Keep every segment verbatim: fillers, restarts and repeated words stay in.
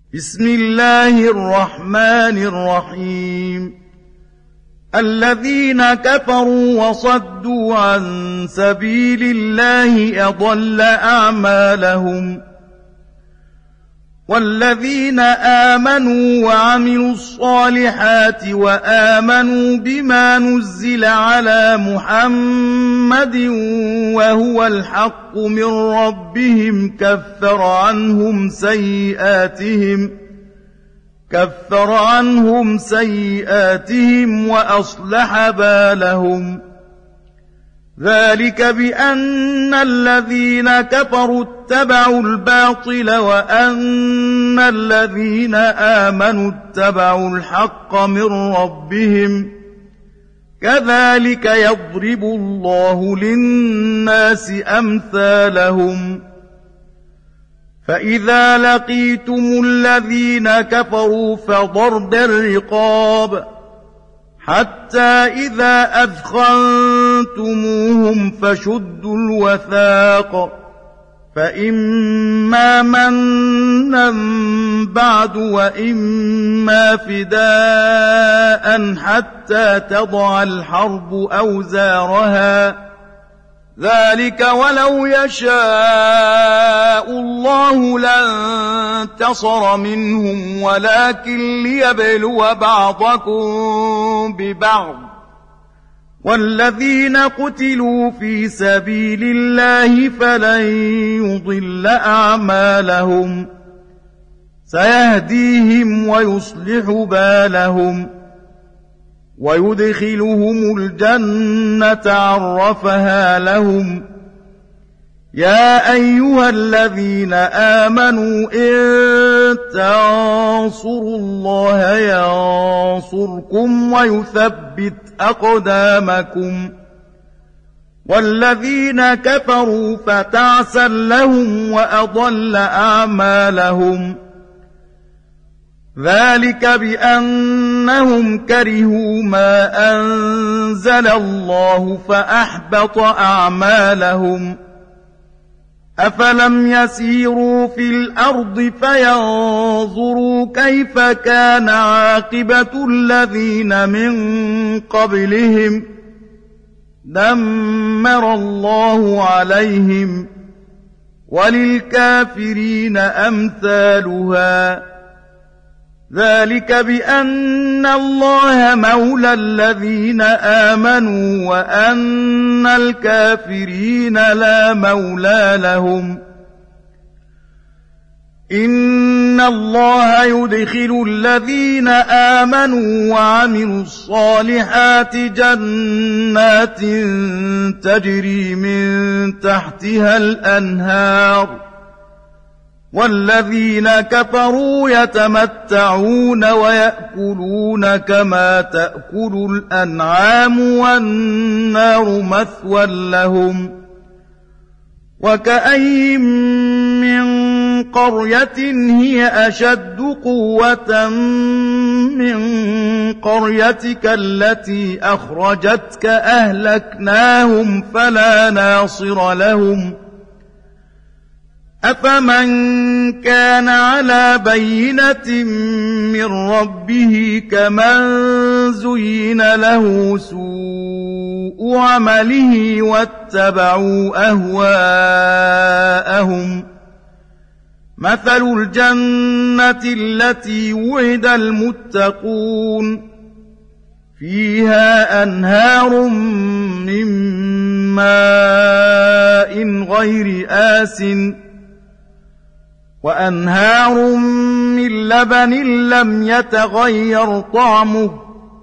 بسم الله الرحمن الرحيم الذين كفروا وصدوا عن سبيل الله أضل أعمالهم والذين آمنوا وعملوا الصالحات وآمنوا بما نزل على محمد وهو الحق من ربهم كفر عنهم سيئاتهم كفر عنهم سيئاتهم وأصلح بالهم ذلك بأن الذين كفروا اتبعوا الباطل وأن الذين آمنوا اتبعوا الحق من ربهم كذلك يضرب الله للناس أمثالهم فإذا لقيتم الذين كفروا فضرب الرقاب حتى إذا أثخنتموهم فشدوا الوثاق فإما منا بعد وإما فداء حتى تضع الحرب أوزارها ذلك ولو يشاء الله لانتصر منهم ولكن ليبلو بعضكم ببعض والذين قتلوا في سبيل الله فلن يضل أعمالهم سيهديهم ويصلح بالهم ويدخلهم الجنة عرفها لهم يا أيها الذين آمنوا إن تنصروا الله ينصركم ويثبت أقدامكم والذين كفروا فتعسا لهم وأضل أعمالهم ذلك بأنهم كرهوا ما أنزل الله فأحبط أعمالهم أفلم يسيروا في الأرض فينظروا كيف كان عاقبة الذين من قبلهم دمر الله عليهم وللكافرين أمثالها ذلك بأن الله مولى الذين آمنوا وأن الكافرين لا مولى لهم إن الله يدخل الذين آمنوا وعملوا الصالحات جنات تجري من تحتها الأنهار والذين كفروا يتمتعون ويأكلون كما تأكل الأنعام والنار مثوى لهم وكأي من قرية هي أشد قوة من قريتك التي أخرجتك أهلكناهم فلا ناصر لهم أفمن كان على بينة من ربه كمن زين له سوء عمله واتبعوا أهواءهم مثل الجنة التي وعد المتقون فيها أنهار من ماء غير آسٍ وأنهار من لبن لم يتغير طعمه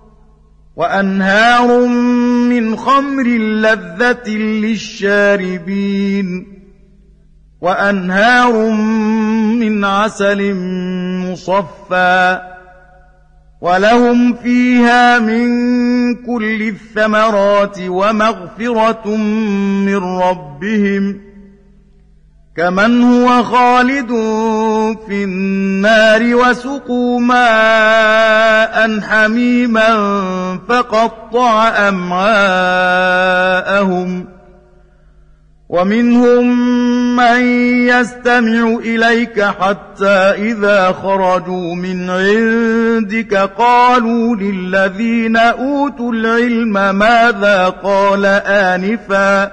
وأنهار من خمر لذة للشاربين وأنهار من عسل مصفى ولهم فيها من كل الثمرات ومغفرة من ربهم كمن هو خالد في النار وسقوا ماء حميما فقطع أمعاءهم ومنهم من يستمع إليك حتى إذا خرجوا من عندك قالوا للذين أوتوا العلم ماذا قال آنفا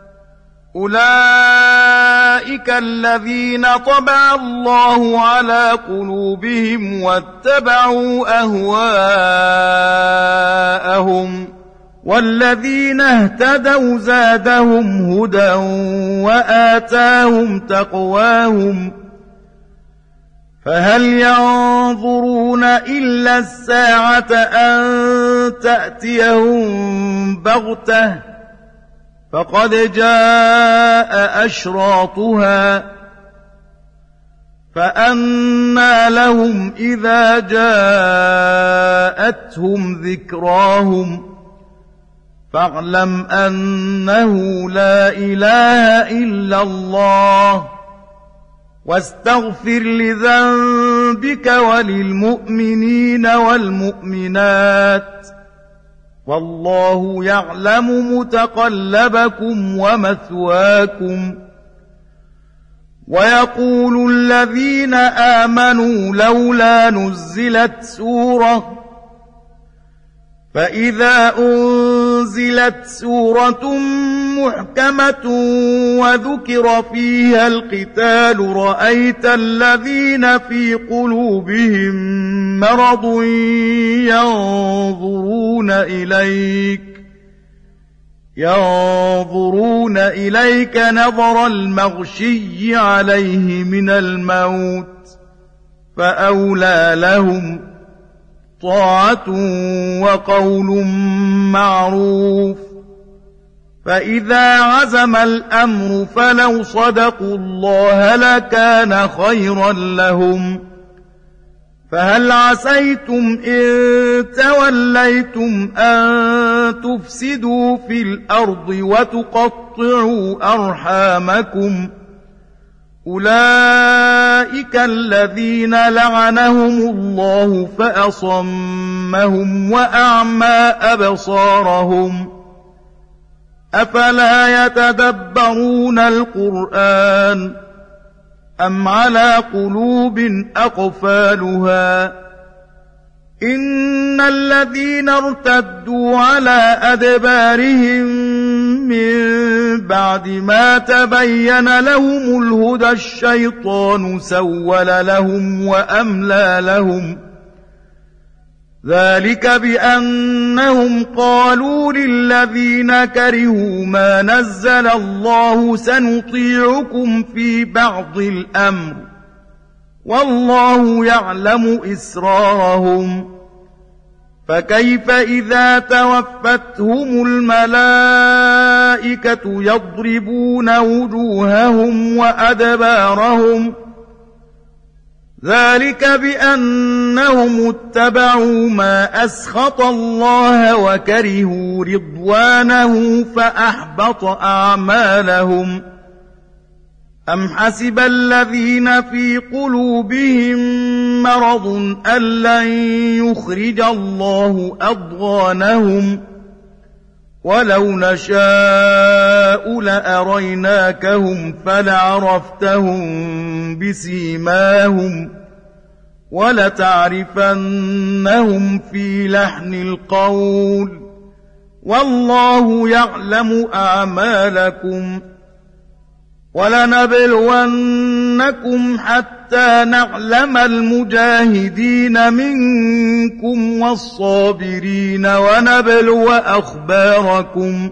أولئك الذين طبع الله على قلوبهم واتبعوا أهواءهم والذين اهتدوا زادهم هدى وآتاهم تقواهم فهل ينظرون إلا الساعة أن تأتيهم بغتة فقد جاء أشراطها فأنى لهم إذا جاءتهم ذكراهم فاعلم أنه لا إله إلا الله واستغفر لذنبك وللمؤمنين والمؤمنات والله يعلم متقلبكم ومثواكم ويقول الذين آمنوا لولا نزلت سورة فإذا أنزلت سورة محكمة وذكر فيها القتال رأيت الذين في قلوبهم مرض ينظرون إليك ينظرون إليك نظر المغشي عليه من الموت فأولى لهم طاعة وقول معروف فإذا عزم الأمر فلو صدقوا الله لكان خيرا لهم فهل عسيتم إن توليتم أن تفسدوا في الأرض وتقطعوا أرحامكم أولئك الذين لعنهم الله فأصمهم وأعمى أبصارهم أفلا يتدبرون القرآن أم على قلوب أقفالها إن الذين ارتدوا على أدبارهم من بعد ما تبين لهم الهدى الشيطان سول لهم وأملى لهم ذلك بأنهم قالوا للذين كرهوا ما نزل الله سنطيعكم في بعض الأمر والله يعلم إسرارهم فكيف إذا توفتهم الملائكة يضربون وجوههم وأدبارهم ذلك بأنهم اتبعوا ما أسخط الله وكرهوا رضوانه فأحبط أعمالهم أم حسب الذين في قلوبهم مرض أن لن يخرج الله أضغانهم ولو نشاء لأريناكهم فلعرفتهم بسيماهم ولتعرفنهم في لحن القول والله يعلم أعمالكم ولنبلونكم حتى نعلم المجاهدين منكم والصابرين ونبلو أخباركم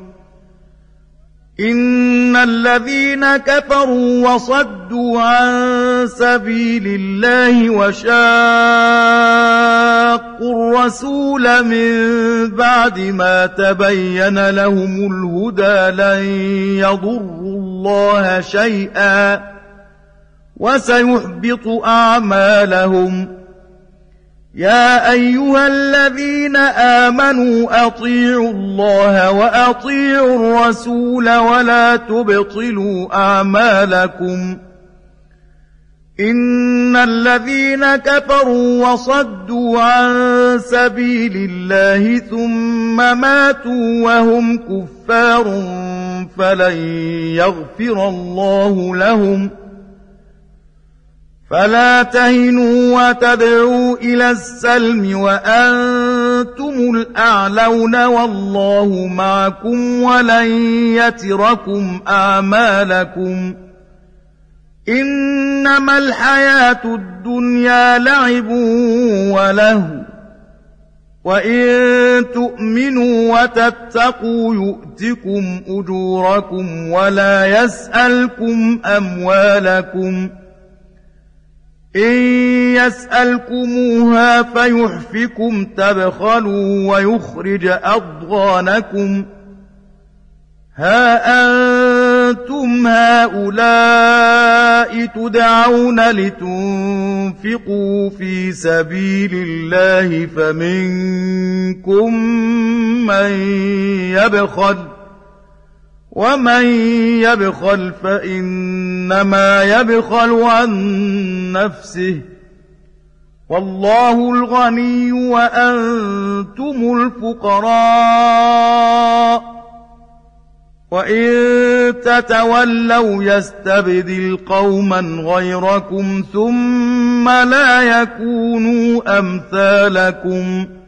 إن الذين كفروا وصدوا عن سبيل الله وشاقوا الرسول من بعد ما تبين لهم الهدى لن يضروا الله شيئا وسيحبط أعمالهم يا أيها الذين آمنوا أطيعوا الله وأطيعوا الرسول ولا تبطلوا أعمالكم إن الذين كفروا وصدوا عن سبيل الله ثم ماتوا وهم كفار فلن يغفر الله لهم فلا تهنوا وتدعوا إلى السلم وأنتم الأعلون والله معكم ولن يتركم أعمالكم إنما الحياة الدنيا لعب ولهو وإن تؤمنوا وتتقوا يؤتكم أجوركم ولا يسألكم أموالكم إن يسألكموها فيحفكم تبخلوا ويخرج أضغانكم ها أنتم هؤلاء تدعون لتنفقوا في سبيل الله فمنكم من يبخل ومن يبخل فإنما يبخل عن نفسه والله الغني وأنتم الفقراء وإن تتولوا يستبدل قوما غيركم ثم لا يكونوا أمثالكم